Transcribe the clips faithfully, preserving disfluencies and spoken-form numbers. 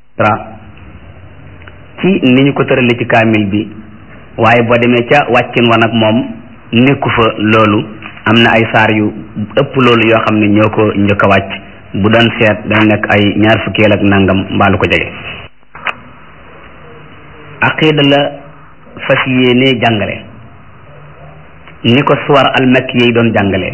ci ni ñu ko tërale ci kaamil bi waaye boo demee ca wàccin wa nag moom nekku fa loolu am na ay saar yu ëpp loolu yoo xam ne ñoo ko njëkk a wàcc bu doon seet dana nekk ay ñaar fukkeel ak nangam mbaalu ko jege. aqida la fas yéenee jàngale ni ko suwar al makki yi doon jàngale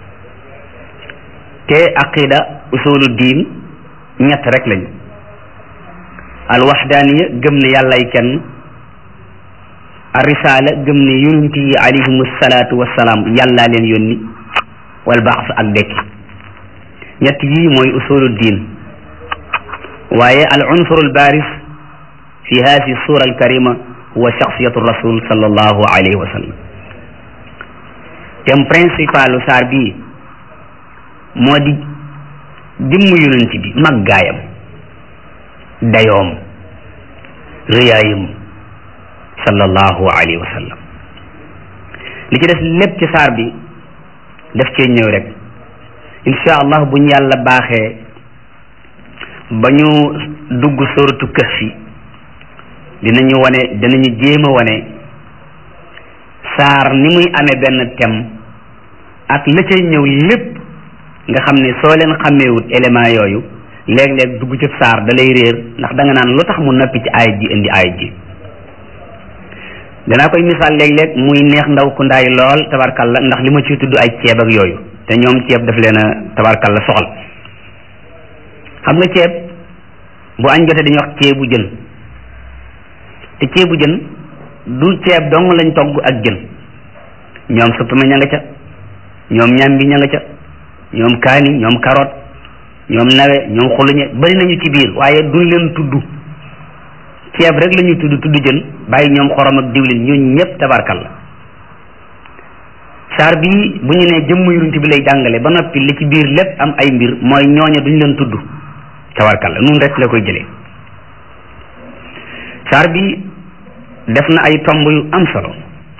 te aqida usulu diin ñett rek lañu. al waxdaaniya gëm ne yàllay kenn, al risaala gëm ne yonent yi alayhimu salaatu wassalaam yàllaa leen yónni, wal baas ak dekki. ñett yii mooy usulu diin. waaye al unsur al baaris fi haadi suura al karima huwa shaxsiyatu rasul sallallahu alayhi wa sallam. thème principalu saar bii moo di jëmm yonent bi màggaayam, dayoom, rëyaayam sallallahu alayhi wa sallam. li ci des lépp ci saar bi daf cee ñëw rek insha allah bu ñu yàlla baaxee ba ñu dugg sóoratu kahfi dinañu wane dinañu jéem a wane saar ni muy amee benn thème ak la cay ñëw lépp nga xam ne soo leen xàmmeewut élément yooyu léeg-léeg dugg ci saar da lay réer ndax da nga naan lu tax mu noppi ci ayit ji indi ayit ji. danaa koy misaal léeg-léeg muy neex ndaw ku ndaay lool tabarkalla ndax li ma ciy tudd ay ceeb ak yooyu te ñoom ceeb daf leen a tabarkalla soxal. xam nga ceeb bu añ jotee dañuy wax ceebu jën te ceebu jën du ceeb dong lañ togg ak jën ñoom suppame ña nga ca, ñoom ñambi ña nga ca, ñoom kaani, ñoom carotte, ñoom nawe, ñoom xuluñe bari nañu ci biir waaye duñ leen tudd ceeb rek la ñuy tudd tudd jën bàyyi ñoom xorom ak diwlin ñooñu ñëpp tabarkalla. saar bii bu ñu nee jëmm yonent bi lay jàngale ba noppi li ci biir lépp am ay mbir mooy ñooña duñ leen tudd tabarkalla nun rek la koy jëlee. saar bi def na ay tomb yu am solo.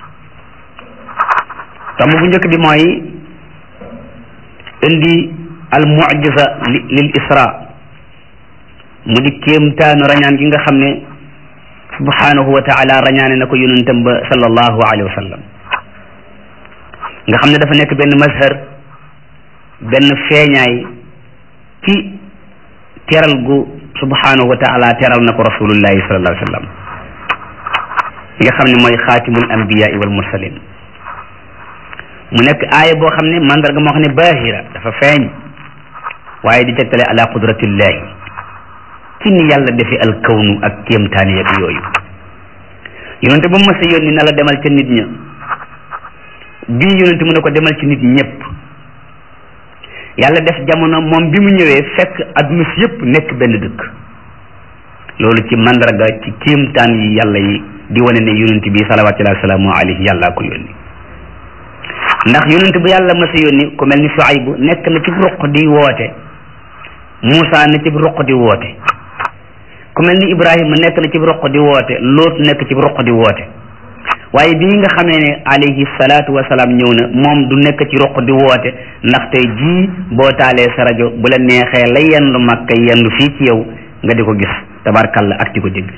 tomb bu njëkk bi mooy indi al mu'jiza lil isra mu di kéemtaanu rañaan gi nga xam ne subhanahu wa taala rañaane na ko yonentam ba sallallahu alayhi wa sallam nga xam ne dafa nekk benn mazhar benn feeñaay ci teral gu subhanahu wa taala teral na ko rasulullahi sallallahu alayhi wa sallam nga xam ne mooy xaatimul anbiyaa wal mursalin mu nekk aaya boo xam ne mandarga moo xam ne baahira dafa feeñ waaye di tegtale ala qudratillahi ci ni yàlla defee al kawnu ak kéemtaane yëpp yooyu. yonente bu mu mës a yónni na la demal ca nit ña bii yonente mu ne ko demal ci nit ñëpp yàlla def jamono moom bi mu ñëwee fekk adduna si yëpp nekk benn dëkk. loolu ci mandarga ci kéemtaan yi yàlla yi di wane ne yonente bi salawaatullahi salaamu alayhi yàllaa ko yónni. ndax yonente bu yàlla mës a yónni ku mel ni Shuaybu nekk na ci ruq di woote, Muusa na ci ruq di woote, ku mel ni Ibrahima nekk na ci ruq di woote, Loot nekk ci ruq di woote. waaye bii nga xamee ne alayhi salaatu wa salaam ñëw na moom du nekk ci ruq di woote ndax tey jii boo taalee sa rajo bu la neexee la yendu Makka yendu fii ci yow nga di ko gis tabarkalla ak di ko dégg.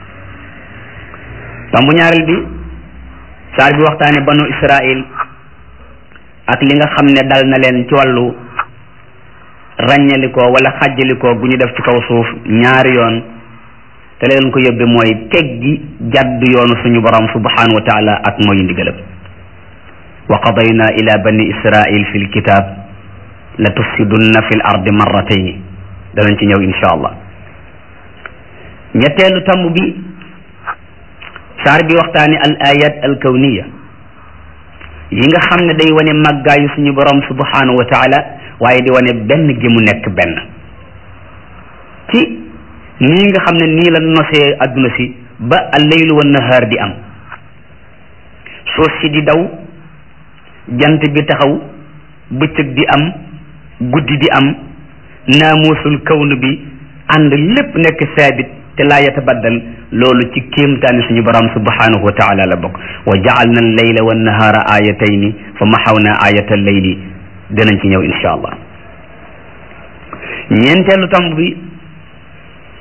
tombu ñaareel bi saar bi waxtaane banu Israil ak li nga xam ne dal na leen ci wàllu ràññalikoo wala xàjjalikoo gu ñu def ci kaw suuf ñaari yoon te leen ko yóbbe mooy teggi jàdd yoonu suñu borom subhanahu wa taala ak mooy ndigalam. wa qadayna ila bani israil fi lkitab la tufsidunna fi l ardi marratayni danañ ci ñëw insha allah. ñetteelu tomb bi saar bi waxtaane al ayat al kawniya yi nga xam ne day wane màggaayu suñu borom subhanahu wa taala waaye di wane benn gi mu nekk benn ci nii nga xam ne nii la nosee adduna si ba al-laylu wa nahaar di am, suuf si di daw, jant bi taxaw, bëccëg di am, guddi di am, naamuusul kawnu bi ànd lépp nekk saabit te laa yatabaddal. loolu ci kéemtaani suñu borom subhanahu wa taala la bokk. wa ja'alna al-layla wa nahaara ayatayni fa maxawna ayata al-layli dinañ ci ñëw insha allah. ñeenteelu tomb bi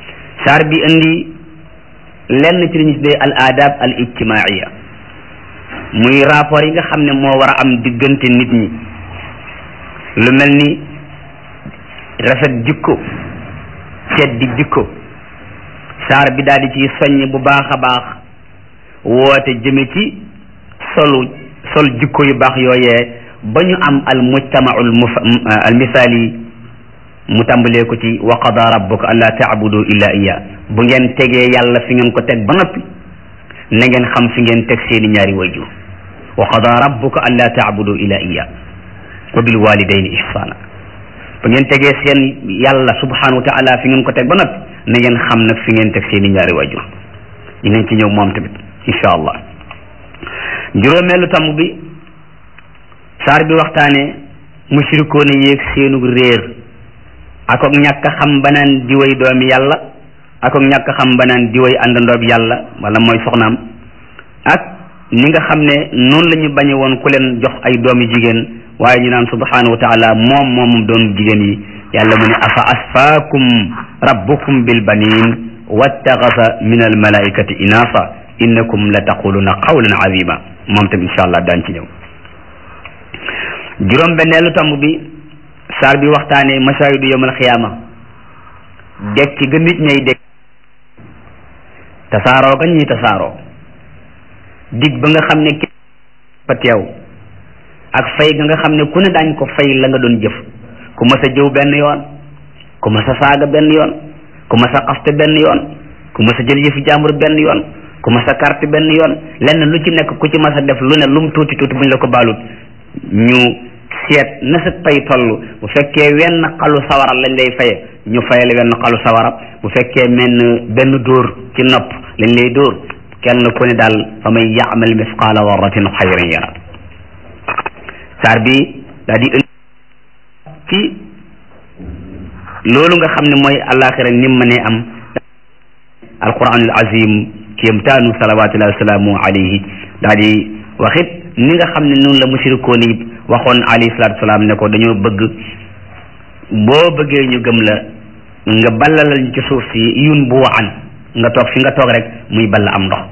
saar bi indi lenn ci li ñu tuddee al adab al ijtimaiya muy rapport yi nga xam ne moo war a am diggante nit ñi lu mel ni rafet jikko seddi jikko saar bi daal di ci soññ bu baax a baax woote jëme ci solu sol jikko yu baax yooyee ba ñu am al mujtamaul al misali mu tàmbalee ko ci wa qada rabbuka alla taabudu illa iya bu ngeen tegee yàlla fi ngeen ko teg ba noppi na ngeen xam fi ngeen teg seeni ñaari wayjur wa qada rabbuka alla taabudu illa iya wa bil walidayni ihsana bu ngeen tegee seen yàlla subhanahu wa taala fi ngeen ko teg ba noppi na ngeen xam nag fi ngeen teg seeni ñaari wayjur dinañ ci ñëw moom tamit insha allah juróomeelu tamb bi saar bi waxtaane mushrikoon yéeg seenu réer ak ak ñàkk xam banaan diway doomi yàlla ak ak ñàkk xam banaan diway àndandoob yàlla wala mooy soxnaam ak ni nga xam ne noonu la ñu bañe woon ku leen jox ay doomi jigéen waaye ñu naan subhanahu wa taala moom moomum doom jigéen yi yàlla mu ne afa asfaakum rabbukum bil banin wattaxasa min al malaikati inasa innakum la taquluna qawlan azima moom tam insha allah daan ci ñëw juróom benneelu tamb bi saar bi waxtaane masaayidu yawmal xiyaama dekki ga nit ñay dekk tasaaroo ga ñuy tasaaroo dig ba nga xam ne ki fa teew ak fay ga nga xam ne ku ne daañ ko fay la nga doon jëf ku mas a jëw benn yoon ku mas a saaga benn yoon ku mas a xaste benn yoon ku mas a jël yëfi jàmbur benn yoon ku mas a carte benn yoon lenn lu ci nekk ku ci mas a def lu ne lum tuuti tuuti buñ la ko baalut ñu seet na sa pay toll bu fekkee wenn xalu sawara lañ lay faye ñu fayale wenn xalu sawara bu fekkee menn benn dóor ci nopp lañ lay dóor kenn ku ne daal fa man ya'mal misqaala darratin xayran yara saar bi daal di indi ci loolu nga xam ne mooy àllaaxira ni mu mënee am alquranul azim kéemtaanu salawatullahi wa salaamu alayhi daal di waxit ni nga xam ne noonu la mushrikoon yi waxoon alayhi salaatu salaam ne ko dañoo bëgg boo bëggee ñu gëm la nga ballalal ñu ci suuf si yun bu waxan nga toog fi nga toog rek muy balla am ndox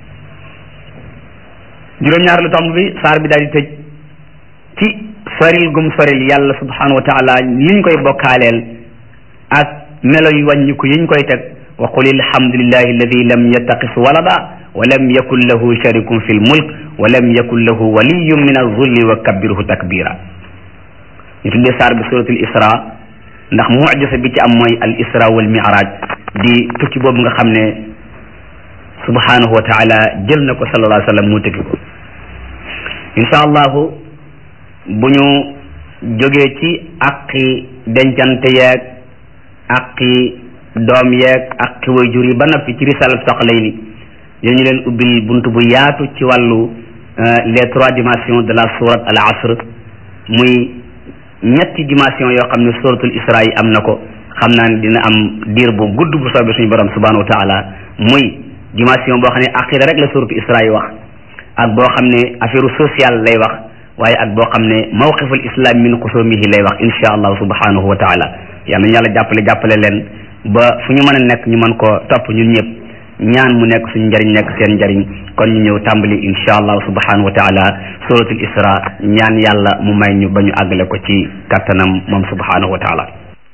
juróom-ñaar lu tomb bi saar bi daal di tëj ci soril gum soril yàlla subhanahu wa taala liñ koy bokkaaleel ak melo yu wàññi ko yiñ koy teg wa qul alhamdulillahi alladi lam yattaqis walada wa lam yakun lahu sharikun fi lmulk wa lam yakun lahu waliyun min azulli wa kabbirhu takbira ñu tuddee saar bi suratul isra ndax mujisa bi ci am mooy al isra wal mi'raj di tukki boobu nga xam ne subhanahu wa taala jël na ko sallallahu alayhi wa sallam mu tukki ko insha allahu bu ñu jógee ci aqi dencante yeeg aqi doom yeeg aqi wayjur yi ba noppi ci risalat soxlay ni ñu leen ubbil buntu bu yaatu ci wàllu les trois dimensions de la sourate al asr muy ñetti dimension yoo xam ne suratul isra yi am na ko xam naa ne dina am diir bu gudd bu soobee suñu borom subhanahu wa taala muy dimension boo xam ne aqida rek la suratul isra yi wax ak boo xam ne affaire sociale lay wax waaye ak boo xam ne mawqiful islam min xusumihi lay wax insha allah subhanahu wa taala yal nañu yàlla jàppale jàppale leen ba fu ñu mën a nekk ñu mën koo topp ñun ñëpp ñaan mu nekk suñu njariñ nekk seen njariñ kon ñu ñëw tàmbali insha allah subhanahu wa taala suratul isra ñaan yàlla mu may ñu ba ñu àggale ko ci kattanam moom subhanahu wa taala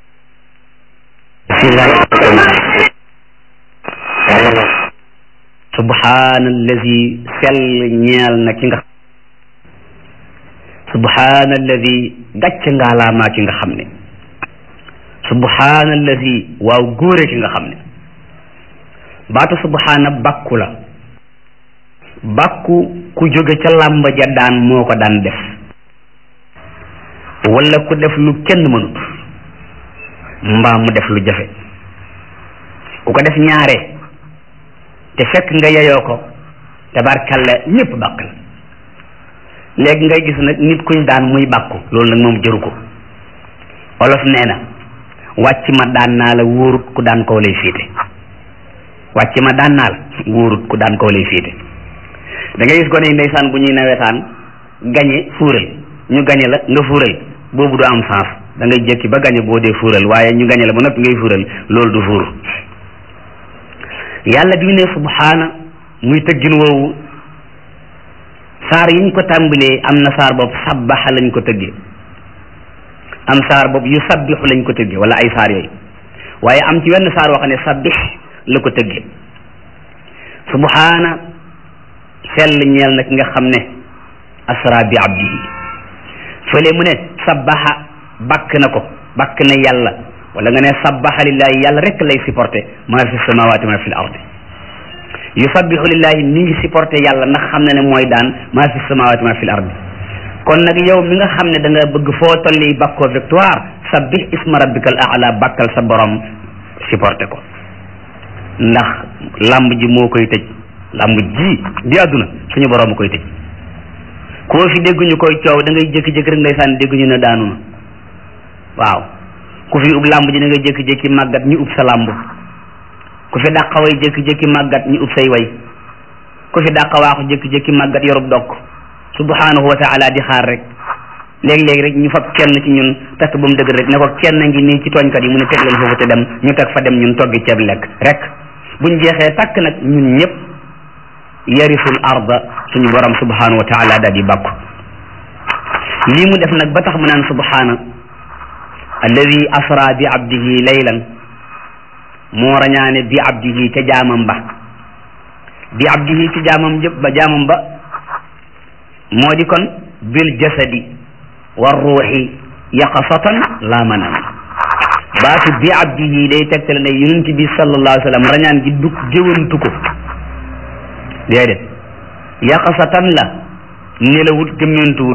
subhanallazi sell ñeel na ki nga subhanallazi gàcc ngaalaamaa ki nga xam ne subhanallazi waaw góore ki nga xam ne baatu subhaana bàkku la bàkku ku jóge ca làmb ja daan moo ko daan def wala ku def lu kenn mënut mbaa mu def lu jafe ku ko def ñaare te fekk nga yeyoo ko tabarkalla ñëpp bàkk la léegi ngay gis nag nit kuñ daan muy bàkku loolu nag moom jëru ko olof nee na wàcc ma daan naa la wóorut ku daan kaw lay féete wàcc ma daan naa la wóorut ku daan kaw lay féete da ngay gis gone yi ndeysaan bu ñuy nawetaan gañe fuural ñu gañe la nga fuural boobu du am sens da ngay jékki ba gañe boo dee fuural waaye ñu gañe la ba noppi ngay fuural loolu du fuur yàlla bi mu ne subhaana muy tëggin woowu saar yiñ ko tàmbalee am na saar boobu sabbaxa lañ ko tëggee am saar boobu yu sabbixu lañ ko tëggee wala ay saar yooyu waaye am ci wenn saar wax ne sabbix la ko tëggee subhaana sell ñeel nag nga xam ne asra bi abdihi fële mu ne sabbaxa bakk na ko bakk na yàlla wala nga ne sabbaxa lillahi yàlla rek lay supporté maa fi samawati ma fi l ardi yusabbihu lillahi mi ngi supporté yàlla ndax xam na ne mooy daan maa fi samawati ma fi l ardi kon nag yow mi nga xam ne da nga bëgg foo tolli bakkoo victoire sabbih isma rabbikal a'la bakkal sa borom supporté ko ndax lamb ji moo koy tëj lamb ji di àdduna suñu borom koy tëj koo fi dégguñu koy coow da ngay jékki-jékki rek ndeysaan dégguñu ne daanu na waaw ku fi ub lamb ji da ngay jékki-jékki màggat ñu ub sa lamb ku fi dàqa way jékki-jékki màggat ñu ub say way ku fi dàqa waaxu jékki-jékki màggat yorub dokk subhanahu wa taala di xaar rek léegi-léegi rek ñu fab kenn ci ñun takk ba mu dëgg rek ne ko kenn ngi nii ci tooñkat yi mu ne teg leen foofu te dem ñu teg fa dem ñun toggi ceeb lekk rek buñ jeexee takk nag ñun ñëpp yarisul arda suñu borom subhanahu wa taala daal di bàkku lii mu def nag ba tax mu naan subhana alladi asra bi abdihi laylan moo rañaane bi abdihi ca jaamam ba bi abdihi ci jaamam jëpp ba jaamam ba moo di kon bil jasadi wa ruuxi yaqasatan laa manam baatu bi abdihi day tegtale ne yonent bi sallallahu alayhi wa sallam rañaan gi dug géwantu ko déedéet yaqasatan la nelawut gëmmentuwut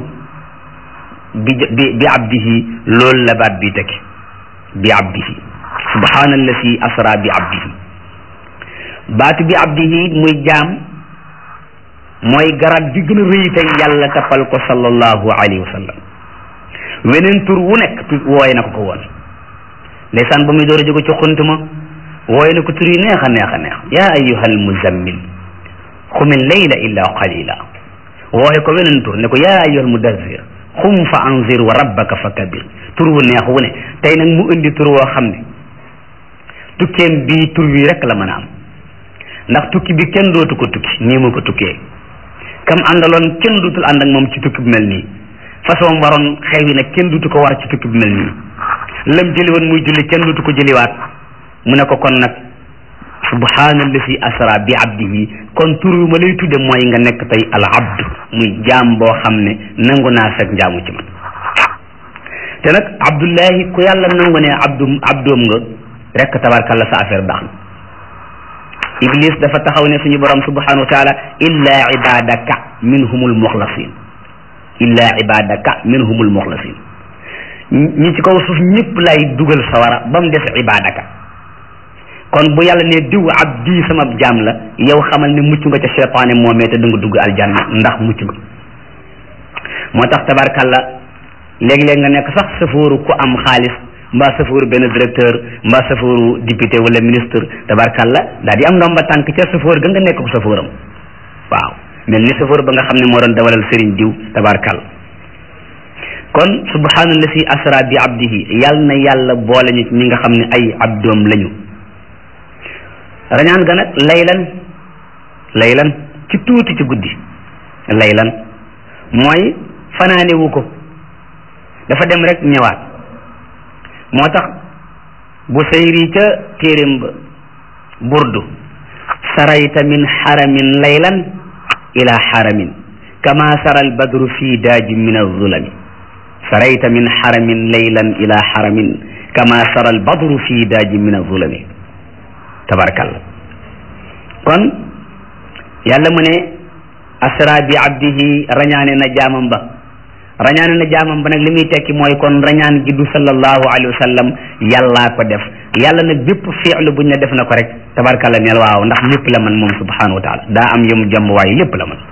bi bi bi abdihi loolu la baat bi tekki bi abdihi subhaanallazi asra bi abdihi baatu bi abdihi muy jaam mooy garab bi gën a rëy tey yàlla tappal ko sallallahu alayhi wa sallam weneen tur wu nekk tu wooye na ko ko woon ndeysaan ba muy door a jóge ci xuntuma wooye na ko tur yi neex a neex a neex yaa ayyuhal muzammil xumil layla illa qalila wooye ko weneen tur ne ko yaa ayyuhal mudazzir xum fa anzir wa rabbaka fa kabir tur wu neex wu ne tey nag mu indi tur woo xam ne tukkeem bii tur wi rek la mën a am ndax tukki bi kenn dootu ko tukki nii mu ko tukkee kam àndaloon kenn dootul ànd ak moom ci tukki bu mel nii façon waroon xew yi nag kenn dootu ko war ci tukki bu mel nii lam jëli woon muy julli kenn dootu ko jëliwaat mu ne ko kon nag subhaanallazi asra bi abdihi kon tur wi ma lay tudde mooy nga nekk tey al abdu muy jaam boo xam ne nangu naa sag njaamu ci man te nag abdullahi ku yàlla nangu ne abdu abdoom nga rek tabarkalla sa affaire baax na iblis dafa taxaw ne suñu borom subhanahu wa taala illa ibadaka minhumul muxlasin illa ibadaka minhumul muxlasin ñi ci kaw suuf ñëpp lay dugal sawara ba mu des ibadaka kon bu yàlla ne diw abdi sama jaam la yow xamal ne mucc nga ca cheytaane moomee te da nga dugg aljanna ndax mucc nga moo tax tabarkalla léeg-léeg nga nekk sax safooru ku am xaalis mbaa safooru benn directeur mbaa safooru député wala ministre tabarkalla daal di am ndomba tànk ca safoor ga nga nekk ko safooram waaw mel ni safoor ba nga xam ne moo doon dawalal sëriñ diw tabarkalla kon subhaanallazi asra bi abdihi yàlla na yàlla boole ñu ñi nga xam ne ay abdoom lañu rañaan ga nag laylan laylan ci tuuti ci guddi laylan mooy fanaanewu ko dafa dem rek ñëwaat moo tax bu sayri ca téeréem ba burdu sarayta min xaramin laylan ila xaramin kama sara albadru fi daaji min alzulami sarayta min xaramin laylan ila xaramin kama sara albadru fi daaji min alzulami tabarakallah kon yàlla mu ne asra bi abdihi rañaane na jaamam ba rañaane na jaamam ba nag li muy tekki mooy kon rañaan gi du sallallahu alayhi wa sallam yàllaa ko def yàlla nag bépp fi'lu buñ ne def na ko rek tabarkalla neel waaw ndax lépp la man moom subhanahu wa taala daa am yëmu jàmm waaye lépp la man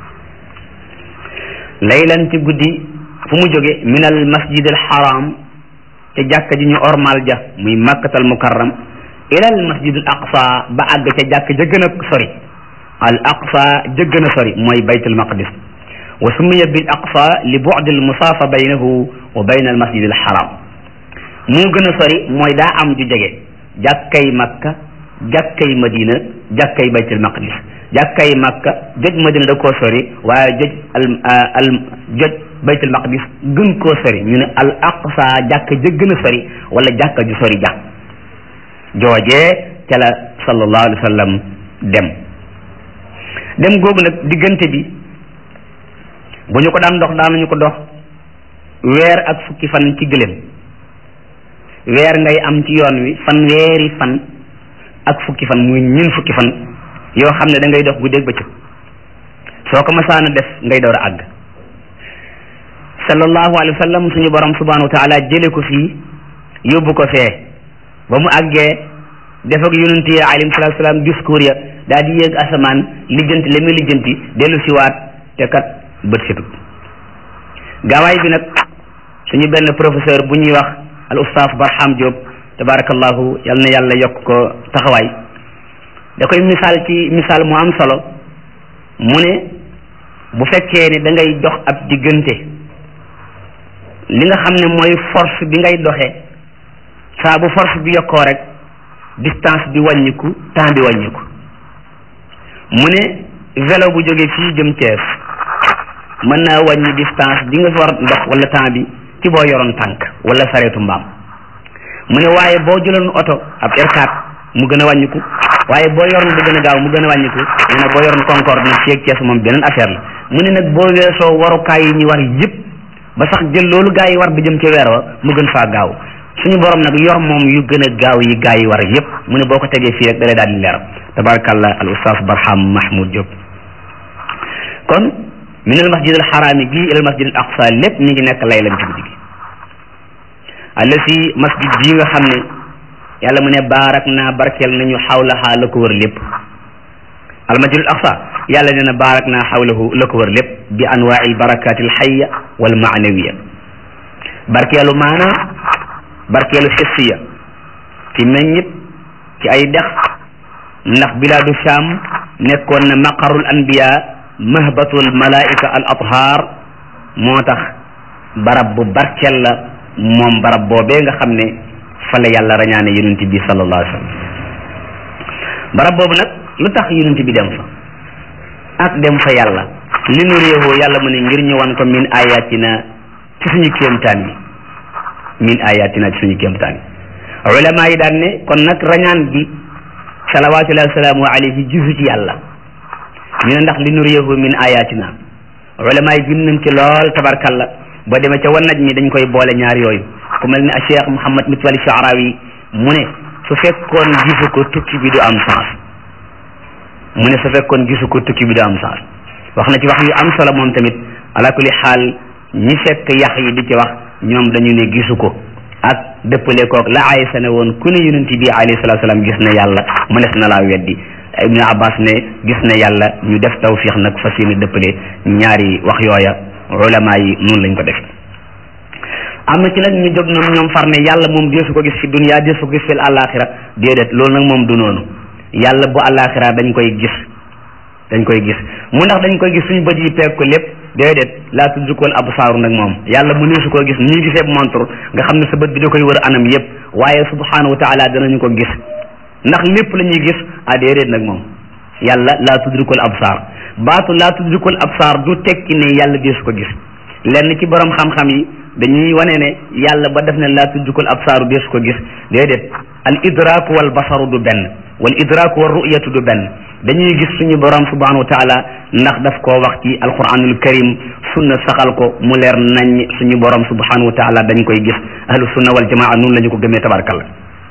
laylan ci guddi fu mu jóge min al masjid al haram te jàkka ji ñu ormal ja muy makkatal mukarram ila al masjid al aqsa ba àgg ca jàkk ja gën a sori al aqsa ja gën a sori mooy baytul maqdis wa summiya bil aqsa li bu'd al musaafa baynahu wa bayna al masjid al haram moo gën a sori mooy daa am ju jege jàkkay makka jàkkay Madina jàkkay baytul maqdis jàkkay Makka joj Madina da koo sori waaye joj al al joj baytul maqdis gën koo sori ñu ne al aqsa jàkka ja gën a sori wala jàkka ju sori ja joojee ca la sallallahu alayhi wa sallam dem dem googu nag diggante bi bu ñu ko daan dox daanuñu ko dox weer ak fukki fan ci gëléem weer ngay am ci yoon wi fan weeri fan ak fukki fan muy ñun fukki fan yoo xam ne da ngay dox guddeeg bëccëg soo ko masaana def ngay door a àgg sallallahu alayhi wa sallam suñu borom subhanahu wa taala jële ko fii yóbbu ko fee ba mu àggee def ak yonent yi alayhim salaatu salaam discours ya daal di yéeg asamaan lijjanti la muy lijjanti dellu siwaat te kat bët setut gaawaay bi nag suñu benn professeur bu ñuy wax al ustaas Barham Diop tabarakallahu yal na yàlla yokk ko taxawaay da koy misaal ci misaal mu am solo mu ne bu fekkee ne da ngay dox ab diggante li nga xam ne mooy force bi ngay doxee saa bu force bi yokkoo rek distance bi wàññiku temps bi wàññiku mu ne vélo bu jógee fii jëm Thiès mën naa wàññi distance bi nga war dox wala temps bi ci boo yoroon tànk wala sareetu mbaam mu ne waaye boo jëloon oto ab R quatre mu gën a wàññiku waaye boo yoroon bu gën a gaaw mu gën a wàññiku nee na boo yoroon Concorde nag fii ak Thiès moom beneen affaire la mu ne nag boo weesoo warukaay yi ñu war yëpp ba sax jël loolu gaa yi war di jëm ci weer wa mu gën faa gaaw suñu borom nag yor moom yu gën a gaaw yi gaa yi war yëpp mu ne boo ko tegee fii rek da lay daal di leer tabarakallah al ustaas Barham Mahmoud Diop kon min al masjid al xaraami gi ila al masjid al aqsa lépp mi ngi nekk laylan ci guddi gi allasi masjid bii nga xam ne yàlla mu ne baarak naa barkeel nañu xawlaha la ko wër lépp al masjid al aqsa yàlla nee na baarak naa xawlahu la ko wër lépp bi anwaai al barakaat al xayya wal maanawiya barkeelu maanaa barkeelu xissiya ci meññit ci ay dex ndax bilaadu Sham nekkoon na maqarul anbiya mahbatul malaika al athar moo tax barab bu barkeel la moom barab boobee nga xam ne fa la yàlla rañaane yonent bi sallallahu alayhi wa sallam barab boobu nag lu tax yonent bi dem fa ak dem fa yàlla li nu réewoo yàlla mu ne ngir ñu wan ko min ayatina ci suñu kéemtaan yi min ayatina ci suñu kéemtaan yi ulama yi daan ne kon nag rañaan bi salawatullahi wasalaamu alayhi gisu ci yàlla ñu ne ndax li nu réewoo min ayatina ulama yi bind nañ ci lool tabarkalla boo demee ca wan naj mi dañ koy boole ñaar yooyu ku mel ni a cheikh Mouhamad Mitwali Sha'rawi mu ne su fekkoon gisu ko tukki bi du am sens mu ne su fekkoon gisu ko tukki bi du am sens wax na ci wax yu am solo moom tamit ala kulli xaal ñi fekk yax yi di ci wax ñoom dañu ne gisu ko ak dëppale koog la Aysa ne woon ku ne yonent bi alayhi salaatu salaam gis na yàlla mu des na laa weddi Ibnu Abbas ne gis na yàlla ñu def tawfiix nag fas yéene dëppale ñaari wax yooya ulama yi noonu lañ ko def am na ci nag ñu jóg ñoom ñoom far ne yàlla moom deesu ko gis fi dunya deesu ko gis fi àllaaxira déedéet loolu nag moom du noonu yàlla bu àllaaxira dañ koy gis dañ koy gis mu ndax dañ koy gis suñu bët yi peeg ko lépp déedéet laa tudrikul absaaru nag moom yàlla mu neesu koo gis nii gisee montre nga xam ne sa bët bi da koy wër anam yépp waaye subhanahu wa taala danañu ko gis ndax lépp la ñuy gis ah déedéet nag moom yàlla laa tudrikul absaar baatu laa tudrikul absaar du tekki ne yàlla deesu ko gis lenn ci borom xam-xam yi dañuy wane ne yàlla ba def ne laa tudrikul absaaru deesu ko gis déedéet al idraaku wal basaru du benn wal idraaku wal ru'yatu du benn dañuy gis suñu borom subhanahu wa taala ndax daf koo wax ci alquranul karim sunna saxal ko mu leer nañ suñu borom subhanahu wa taala dañ koy gis ahlu sunna wal jamaa noonu la ñu ko gëmee tabarkalla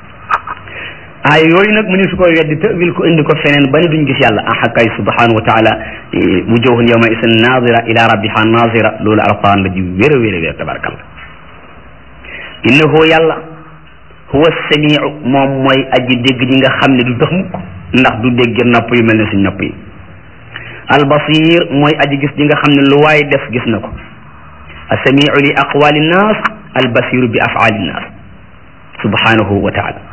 ay yooyu nag mu ne su koy weddi tawil ko indi ko feneen ba ne duñ gis yàlla ah kay subhanahu wa taala wujuhun yawma isin nazira ila rabbiha nazira loolu alquran la ji wér a wér a wér tabarkalla innahu yàlla huwa samiu moom mooy aji dégg ji nga xam ne du tax mukk ndax du dégg nopp yu mel ne suñ nopp yi albasir mooy aji gis ji nga xam ne lu waay def gis na ko assamiu li aqwali nnas albasiru bi afali nnas subhanahu wa taala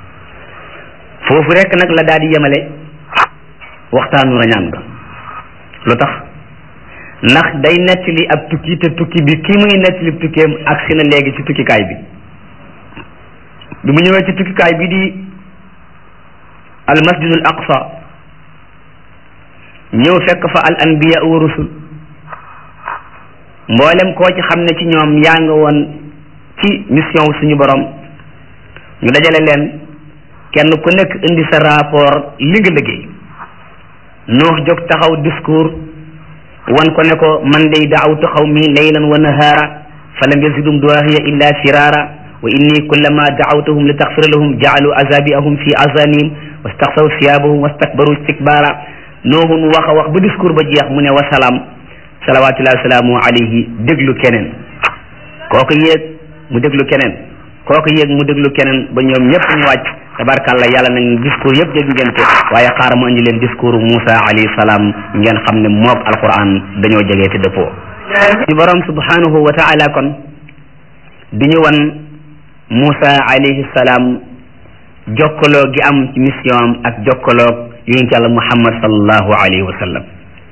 foofu rek nag la daal di yemale waxtaanu rañaan ga lu tax ndax day nettali ab tukki te tukki bi kii muy nettali tukkeem ak si na léegi ci tukkikaay bi bi mu ñëwee ci tukkikaay bi di al masjidul aqsa ñëw fekk fa al anbiya wa rusul mboolem koo ci xam ne ci ñoom yaa nga woon ci mission suñu borom ñu dajale leen kenn ku nekk indi sa rapport li nga liggéey Nuux jóg taxaw discours wan ko ne ko man day daawtu xawmi laylan wa nahaara falam yazidum duwaahiya illa firara wa inni kullama daawtuhum li taxfira lahum jaalu azabiahum fi azanim wastaxsaw siyabahum wastakbaru istikbara Nuuhun wax a wax ba discours ba jeex mu ne wasalaam salawatullahi wasalaamu alayhi déglu keneen kooku yéeg mu déglu keneen kooku yéeg mu déglu keneen ba ñoom ñëpp ñu wàcc tabarkàlla yàlla nañ discours yëpp dégg ngeen ko waaye xaar ma indi leen discours Moussa alayhi salaam ngeen xam ne moog alquran dañoo jegee te dëppoo ci borom subhanahu wa taala kon di ñu wan Moussa alayhi salaam jokkaloo gi am ci mission am ak jokkaloo yonent yàlla Muhammad sallallahu alayhi wa sallam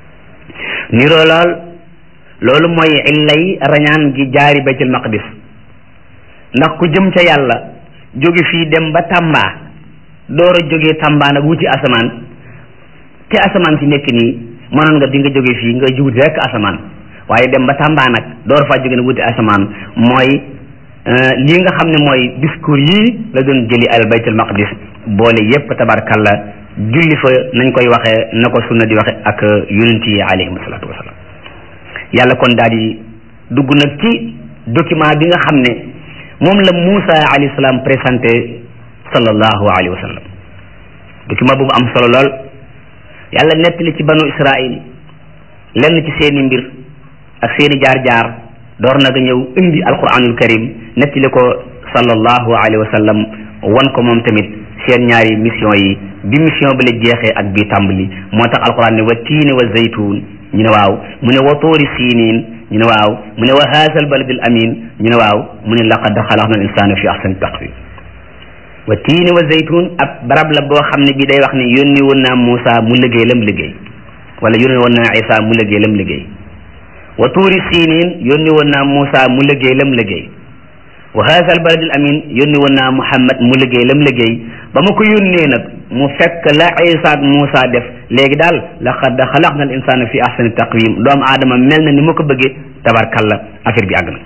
niroo lool loolu mooy illay rañaan gi jaari baytul maqdis ndax ku jëm ca yàlla jóge fii dem ba Tamba door a jógee Tamba nag wuti asamaan te asamaan si nekk nii mënoon nga di nga jóge fii nga wuti rek asamaan waaye dem ba Tamba nag door faa jóge nag wuti asamaan mooy lii nga xam ne mooy discours yii la doon jëli al baytul maqdis boole yépp tabarkalla julli fa nañ koy waxee na ko sunna di waxe ak yonent yi alayhim salaatu wasalaam yàlla kon daal di dugg nag ci document bi nga xam ne moom la Moussa alayhi salaam présenté sallallahu alayhi wa sallam document boobu am solo lool yàlla nettali ci banu Israil lenn ci seeni mbir ak seeni jaar-jaar door na nga ñëw indi alquranul karim nettali ko sallallahu alayhi wa sallam wan ko moom tamit seen ñaari mission yi bi mission ba la jeexee ak bi tàmbali moo tax alquran ne wa tiini wa zaytuun ñu ne waaw mu ne wa tuuri siiniin ñu ne waaw mu ne wa haazal baladil amin ñu ne waaw mu ne laqad xalaqna al insana fi ahsani taqwim wa tiini wa zaytuun ab barab la boo xam ne bi day wax ne yónni woon naa Moussa mu liggéey lam liggéey wala yónni woon naa Isa mu liggéey lam liggéey wa tuuri siiniin yónni woon naa Moussa mu liggéey lam liggéey wa haazal baladil amin yónni woon naa Muhammad mu liggéey lam liggéey ba ma ko yónnee nag mu fekk la Isa ak Moussa def léegi daal laqad xalaqna al insana fi ahsani taqwim doomu aadama mel na ni ma ko bëggee tabarkalla affaire bi àgg na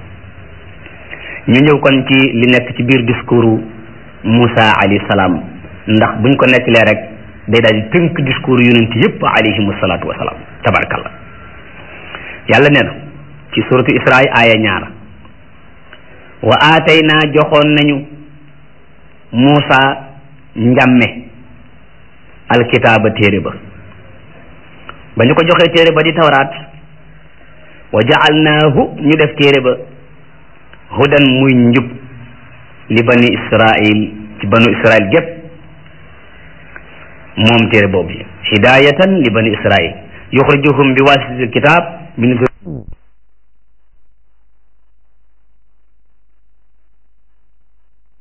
ñu ñëw kon ci li nekk ci biir discours Moussa alayhi salaam ndax buñ ko nettalee rek day daal di tënk discours yonent yëpp alayhimu salaatu wa salaam tabarkalla yàlla nee na ci suratu Israa aaya ñaar wa aataynaa joxoon nañu Moussa njàmme alkitaaba téere ba ba ñu ko joxee téere ba di tawraat wa ja'alnaahu ñu def téere ba hudan muy njub li bani israil ci banu israil gépp moom téere boobu hidayatan li bani israil yuxrijuhum bi wasitatil kitab min